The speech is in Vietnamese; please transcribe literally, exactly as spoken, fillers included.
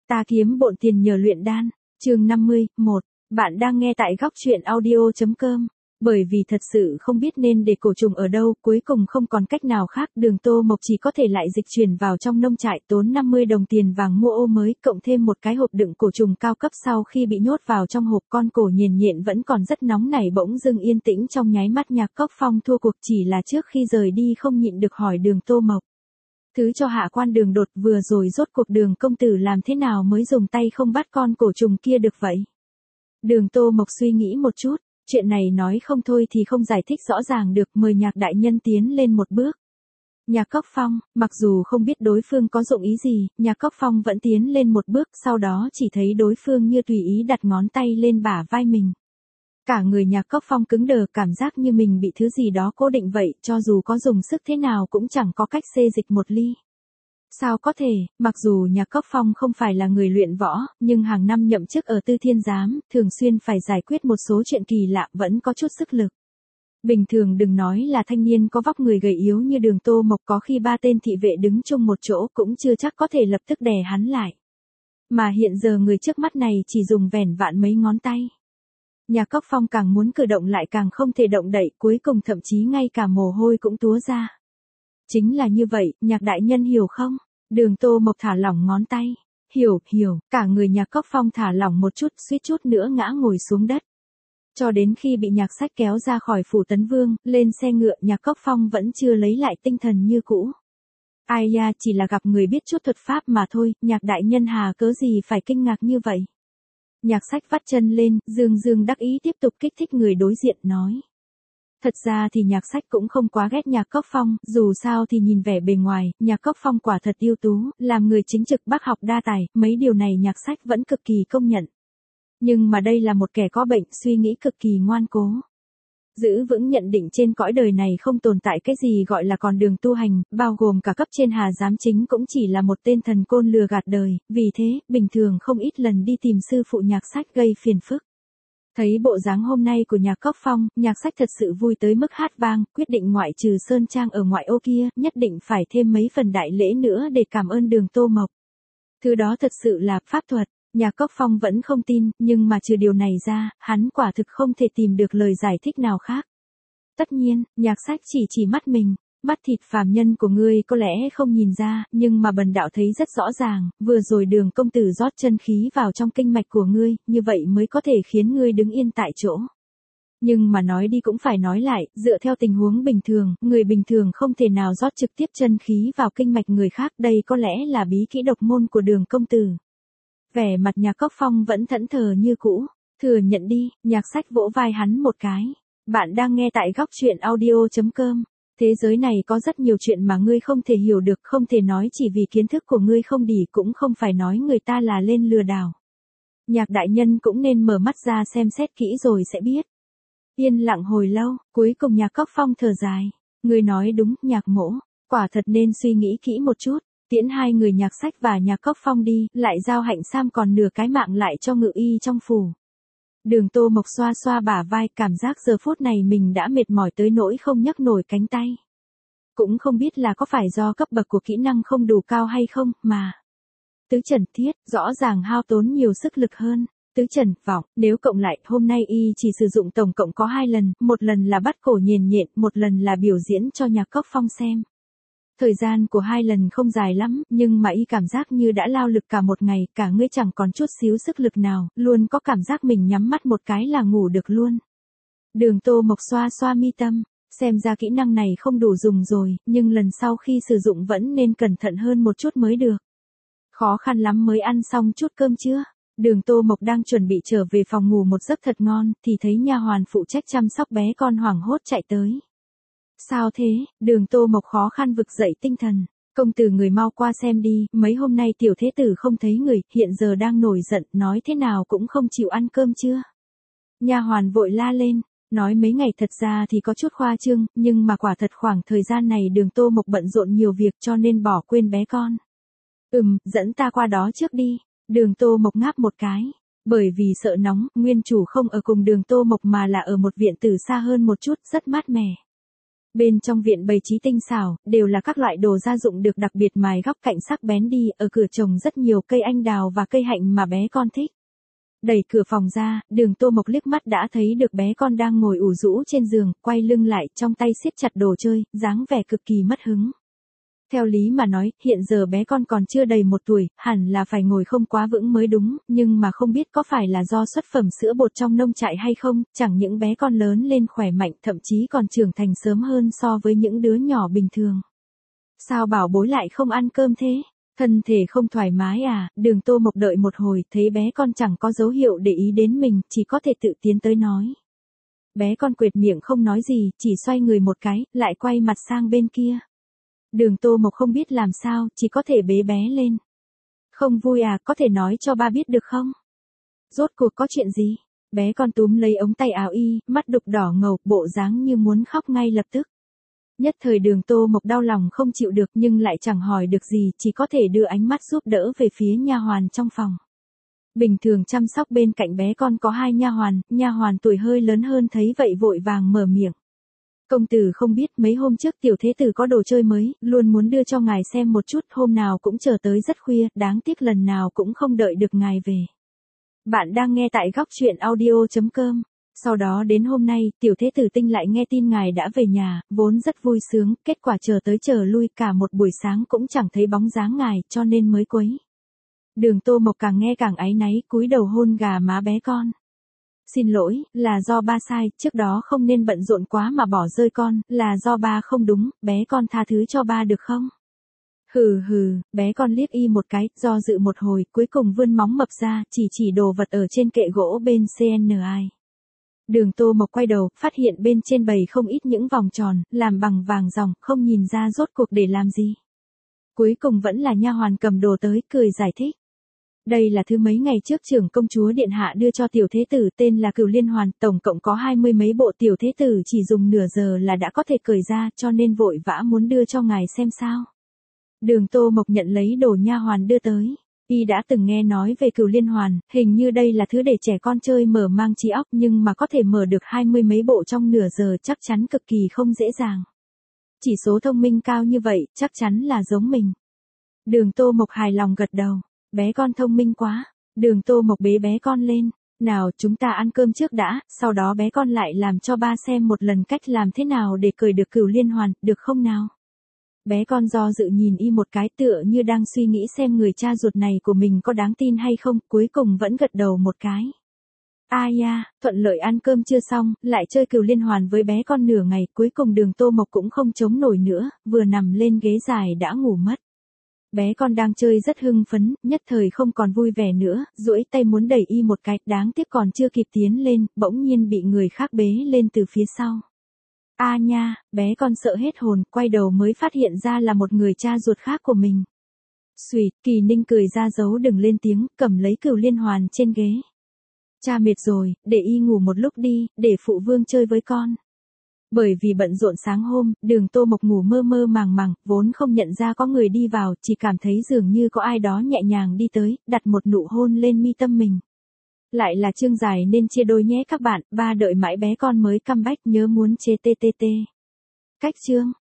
Ta kiếm bộn tiền nhờ luyện đan. Chương năm mươi mốt. Bạn đang nghe tại góc truyện audio chấm com. Bởi vì thật sự không biết nên để cổ trùng ở đâu, cuối cùng không còn cách nào khác, Đường Tô Mộc chỉ có thể lại dịch chuyển vào trong nông trại, tốn năm mươi đồng tiền vàng mua ô mới, cộng thêm một cái hộp đựng cổ trùng cao cấp. Sau khi bị nhốt vào trong hộp, con cổ nhện nhện vẫn còn rất nóng nảy bỗng dưng yên tĩnh trong nháy mắt. Nhạc Cốc Phong thua cuộc, chỉ là trước khi rời đi không nhịn được hỏi Đường Tô Mộc. Thứ cho hạ quan Đường Đột, vừa rồi rốt cuộc Đường công tử làm thế nào mới dùng tay không bắt con cổ trùng kia được vậy? Đường Tô Mộc suy nghĩ một chút. Chuyện này nói không thôi thì không giải thích rõ ràng được, mời Nhạc đại nhân tiến lên một bước. Nhạc Cốc Phong, mặc dù không biết đối phương có dụng ý gì, Nhạc Cốc Phong vẫn tiến lên một bước, sau đó chỉ thấy đối phương như tùy ý đặt ngón tay lên bả vai mình. Cả người Nhạc Cốc Phong cứng đờ, cảm giác như mình bị thứ gì đó cố định vậy, cho dù có dùng sức thế nào cũng chẳng có cách xê dịch một ly. Sao có thể, mặc dù Nhạc Cốc Phong không phải là người luyện võ, nhưng hàng năm nhậm chức ở Tư Thiên Giám, thường xuyên phải giải quyết một số chuyện kỳ lạ, vẫn có chút sức lực. Bình thường đừng nói là thanh niên có vóc người gầy yếu như Đường Tô Mộc, có khi ba tên thị vệ đứng chung một chỗ cũng chưa chắc có thể lập tức đè hắn lại. Mà hiện giờ người trước mắt này chỉ dùng vẻn vạn mấy ngón tay. Nhạc Cốc Phong càng muốn cử động lại càng không thể động đậy, cuối cùng thậm chí ngay cả mồ hôi cũng túa ra. Chính là như vậy, Nhạc đại nhân hiểu không? Đường Tô Mộc thả lỏng ngón tay. Hiểu, hiểu, cả người Nhạc Cốc Phong thả lỏng một chút, suýt chút nữa ngã ngồi xuống đất. Cho đến khi bị Nhạc Sách kéo ra khỏi phủ Tấn Vương, lên xe ngựa, Nhạc Cốc Phong vẫn chưa lấy lại tinh thần như cũ. Ai da, chỉ là gặp người biết chút thuật pháp mà thôi, Nhạc đại nhân hà cớ gì phải kinh ngạc như vậy? Nhạc Sách vắt chân lên, dương dương đắc ý tiếp tục kích thích người đối diện, nói. Thật ra thì Nhạc Sách cũng không quá ghét Nhạc Cốc Phong, dù sao thì nhìn vẻ bề ngoài, Nhạc Cốc Phong quả thật ưu tú, làm người chính trực, bác học đa tài, mấy điều này Nhạc Sách vẫn cực kỳ công nhận. Nhưng mà đây là một kẻ có bệnh, suy nghĩ cực kỳ ngoan cố. Giữ vững nhận định trên cõi đời này không tồn tại cái gì gọi là con đường tu hành, bao gồm cả cấp trên Hà Giám Chính cũng chỉ là một tên thần côn lừa gạt đời, vì thế, bình thường không ít lần đi tìm sư phụ Nhạc Sách gây phiền phức. Thấy bộ dáng hôm nay của Nhạc Cốc Phong, Nhạc Sách thật sự vui tới mức hát vang, quyết định ngoại trừ sơn trang ở ngoại ô kia, nhất định phải thêm mấy phần đại lễ nữa để cảm ơn Đường Tô Mộc. Thứ đó thật sự là pháp thuật. Nhạc Cốc Phong vẫn không tin, nhưng mà trừ điều này ra, hắn quả thực không thể tìm được lời giải thích nào khác. Tất nhiên, Nhạc Sách chỉ chỉ mắt mình. Mắt thịt phàm nhân của ngươi có lẽ không nhìn ra, nhưng mà bần đạo thấy rất rõ ràng, vừa rồi Đường công tử rót chân khí vào trong kinh mạch của ngươi, như vậy mới có thể khiến ngươi đứng yên tại chỗ. Nhưng mà nói đi cũng phải nói lại, dựa theo tình huống bình thường, người bình thường không thể nào rót trực tiếp chân khí vào kinh mạch người khác, đây có lẽ là bí kỹ độc môn của Đường công tử. Vẻ mặt Nhạc Cốc Phong vẫn thẫn thờ như cũ. Thừa nhận đi, Nhạc Sách vỗ vai hắn một cái. Bạn đang nghe tại góc truyện audio chấm com. Thế giới này có rất nhiều chuyện mà ngươi không thể hiểu được, không thể nói chỉ vì kiến thức của ngươi không đủ, cũng không phải nói người ta là lên lừa đảo. Nhạc đại nhân cũng nên mở mắt ra xem xét kỹ rồi sẽ biết. Yên lặng hồi lâu, cuối cùng Nhạc Cốc Phong thở dài. Ngươi nói đúng, Nhạc mỗ, quả thật nên suy nghĩ kỹ một chút. Tiễn hai người Nhạc Sách và Nhạc Cốc Phong đi, lại giao Hạnh Sam còn nửa cái mạng lại cho ngự y trong phủ. Đường Tô Mộc xoa xoa bả vai, cảm giác giờ phút này mình đã mệt mỏi tới nỗi không nhấc nổi cánh tay. Cũng không biết là có phải do cấp bậc của kỹ năng không đủ cao hay không, mà Tứ Trần Thiết, rõ ràng hao tốn nhiều sức lực hơn. Tứ Trần Vọng, nếu cộng lại, hôm nay y chỉ sử dụng tổng cộng có hai lần, một lần là bắt cổ nhện nhện, một lần là biểu diễn cho Nhạc Cốc Phong xem. Thời gian của hai lần không dài lắm, nhưng mà y cảm giác như đã lao lực cả một ngày, cả người chẳng còn chút xíu sức lực nào, luôn có cảm giác mình nhắm mắt một cái là ngủ được luôn. Đường Tô Mộc xoa xoa mi tâm, xem ra kỹ năng này không đủ dùng rồi, nhưng lần sau khi sử dụng vẫn nên cẩn thận hơn một chút mới được. Khó khăn lắm mới ăn xong chút cơm trưa. Đường Tô Mộc đang chuẩn bị trở về phòng ngủ một giấc thật ngon, thì thấy nha hoàn phụ trách chăm sóc bé con hoảng hốt chạy tới. Sao thế? Đường Tô Mộc khó khăn vực dậy tinh thần. Công tử người mau qua xem đi, mấy hôm nay tiểu thế tử không thấy người, hiện giờ đang nổi giận, nói thế nào cũng không chịu ăn cơm trưa. Nha hoàn vội la lên, nói mấy ngày thật ra thì có chút khoa trương, nhưng mà quả thật khoảng thời gian này Đường Tô Mộc bận rộn nhiều việc cho nên bỏ quên bé con. Ừm, dẫn ta qua đó trước đi. Đường Tô Mộc ngáp một cái. Bởi vì sợ nóng, nguyên chủ không ở cùng Đường Tô Mộc mà là ở một viện tử xa hơn một chút, rất mát mẻ. Bên trong viện bày trí tinh xảo, đều là các loại đồ gia dụng được đặc biệt mài góc cạnh sắc bén đi, ở cửa trồng rất nhiều cây anh đào và cây hạnh mà bé con thích. Đẩy cửa phòng ra, Đường Tô Mộc liếc mắt đã thấy được bé con đang ngồi ủ rũ trên giường, quay lưng lại, trong tay siết chặt đồ chơi, dáng vẻ cực kỳ mất hứng. Theo lý mà nói, hiện giờ bé con còn chưa đầy một tuổi, hẳn là phải ngồi không quá vững mới đúng, nhưng mà không biết có phải là do xuất phẩm sữa bột trong nông trại hay không, chẳng những bé con lớn lên khỏe mạnh, thậm chí còn trưởng thành sớm hơn so với những đứa nhỏ bình thường. Sao bảo bối lại không ăn cơm thế? Thân thể không thoải mái à? Đường Tô Mộc đợi một hồi, thấy bé con chẳng có dấu hiệu để ý đến mình, chỉ có thể tự tiến tới nói. Bé con quệt miệng không nói gì, chỉ xoay người một cái, lại quay mặt sang bên kia. Đường Tô Mộc không biết làm sao, chỉ có thể bế bé lên. Không vui à, có thể nói cho ba biết được không? Rốt cuộc có chuyện gì? Bé con túm lấy ống tay áo y, mắt đục đỏ ngầu, bộ dáng như muốn khóc ngay lập tức. Nhất thời Đường Tô Mộc đau lòng không chịu được nhưng lại chẳng hỏi được gì, chỉ có thể đưa ánh mắt giúp đỡ về phía nha hoàn trong phòng. Bình thường chăm sóc bên cạnh bé con có hai nha hoàn, nha hoàn tuổi hơi lớn hơn thấy vậy vội vàng mở miệng. Công tử không biết mấy hôm trước tiểu thế tử có đồ chơi mới, luôn muốn đưa cho ngài xem một chút, hôm nào cũng chờ tới rất khuya, đáng tiếc lần nào cũng không đợi được ngài về. Bạn đang nghe tại góc truyện audio chấm com. Sau đó đến hôm nay, tiểu thế tử Tinh lại nghe tin ngài đã về nhà, vốn rất vui sướng, kết quả chờ tới chờ lui cả một buổi sáng cũng chẳng thấy bóng dáng ngài, cho nên mới quấy. Đường Tô Mộc càng nghe càng áy náy, cúi đầu hôn gà má bé con. Xin lỗi, là do ba sai, trước đó không nên bận rộn quá mà bỏ rơi con, là do ba không đúng, bé con tha thứ cho ba được không? Hừ hừ, bé con liếc y một cái, do dự một hồi, cuối cùng vươn móng mập ra, chỉ chỉ đồ vật ở trên kệ gỗ bên xê en i. Đường Tô Mộc quay đầu, phát hiện bên trên bầy không ít những vòng tròn, làm bằng vàng ròng, không nhìn ra rốt cuộc để làm gì. Cuối cùng vẫn là nha hoàn cầm đồ tới, cười giải thích. Đây là thứ mấy ngày trước trưởng công chúa điện hạ đưa cho tiểu thế tử, tên là Cửu Liên Hoàn, tổng cộng có hai mươi mấy bộ, tiểu thế tử chỉ dùng nửa giờ là đã có thể cởi ra, cho nên vội vã muốn đưa cho ngài xem sao. Đường Tô Mộc nhận lấy đồ nha hoàn đưa tới. Y đã từng nghe nói về Cửu Liên Hoàn, hình như đây là thứ để trẻ con chơi mở mang trí óc, nhưng mà có thể mở được hai mươi mấy bộ trong nửa giờ chắc chắn cực kỳ không dễ dàng. Chỉ số thông minh cao như vậy, chắc chắn là giống mình. Đường Tô Mộc hài lòng gật đầu. Bé con thông minh quá. Đường Tô Mộc bế bé con lên. Nào chúng ta ăn cơm trước đã, sau đó bé con lại làm cho ba xem một lần cách làm thế nào để cởi được Cửu Liên Hoàn, được không nào? Bé con do dự nhìn y một cái, tựa như đang suy nghĩ xem người cha ruột này của mình có đáng tin hay không, cuối cùng vẫn gật đầu một cái. Ai ya, thuận lợi ăn cơm chưa xong, lại chơi Cửu Liên Hoàn với bé con nửa ngày, cuối cùng Đường Tô Mộc cũng không chống nổi nữa, vừa nằm lên ghế dài đã ngủ mất. Bé con đang chơi rất hưng phấn, nhất thời không còn vui vẻ nữa, duỗi tay muốn đẩy y một cái, đáng tiếc còn chưa kịp tiến lên, bỗng nhiên bị người khác bế lên từ phía sau. A nha, bé con sợ hết hồn, quay đầu mới phát hiện ra là một người cha ruột khác của mình. Xùy, Kỳ Ninh cười ra dấu đừng lên tiếng, cầm lấy Cửu Liên Hoàn trên ghế. Cha mệt rồi, để y ngủ một lúc đi, để phụ vương chơi với con. Bởi vì bận rộn sáng hôm, Đường Tô Mộc ngủ mơ mơ màng màng, vốn không nhận ra có người đi vào, chỉ cảm thấy dường như có ai đó nhẹ nhàng đi tới, đặt một nụ hôn lên mi tâm mình. Lại là chương dài nên chia đôi nhé các bạn, ba đợi mãi bé con mới comeback, nhớ muốn chế tê tê tê. Cách chương.